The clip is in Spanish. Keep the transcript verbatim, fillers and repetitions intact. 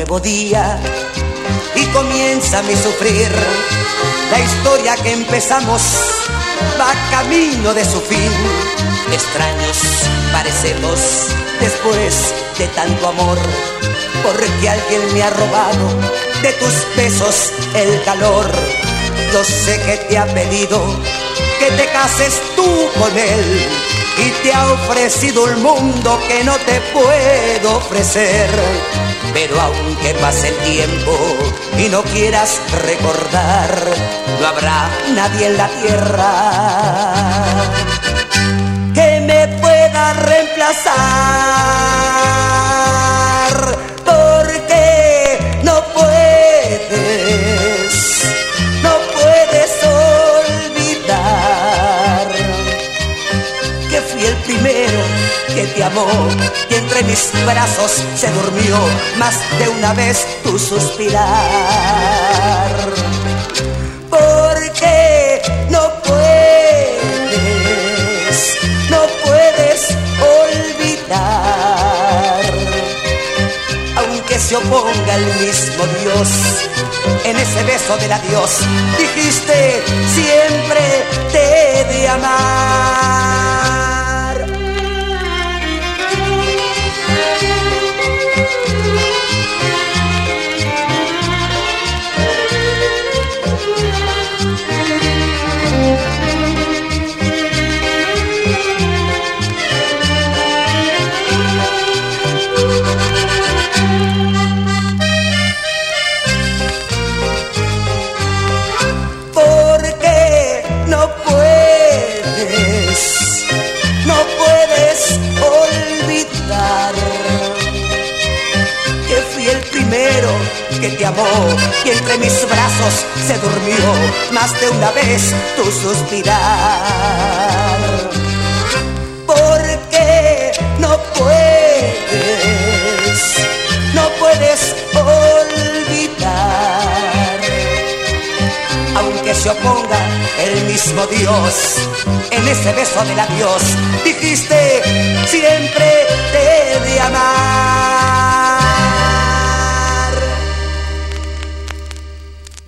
nuevo día y comienza mi sufrir. La historia que empezamos va camino de su fin. Extraños parecemos después de tanto amor, porque alguien me ha robado de tus besos el calor. Yo sé que te ha pedido que te cases tú con él y te ha ofrecido un mundo que no te puedo ofrecer. Pero aunque pase el tiempo y no quieras recordar, no habrá nadie en la tierra que me pueda reemplazar, porque no puedes, no puedes olvidar que fui el primero que te amó y entre mis brazos se durmió más de una vez tu suspirar. Porque no puedes, no puedes olvidar, aunque se oponga el mismo Dios. En ese beso del adiós dijiste siempre te he de amar. Que te amó y entre mis brazos se durmió más de una vez tu suspirar. Porque no puedes, no puedes olvidar, aunque se oponga el mismo Dios. En ese beso del adiós dijiste siempre te he de amar.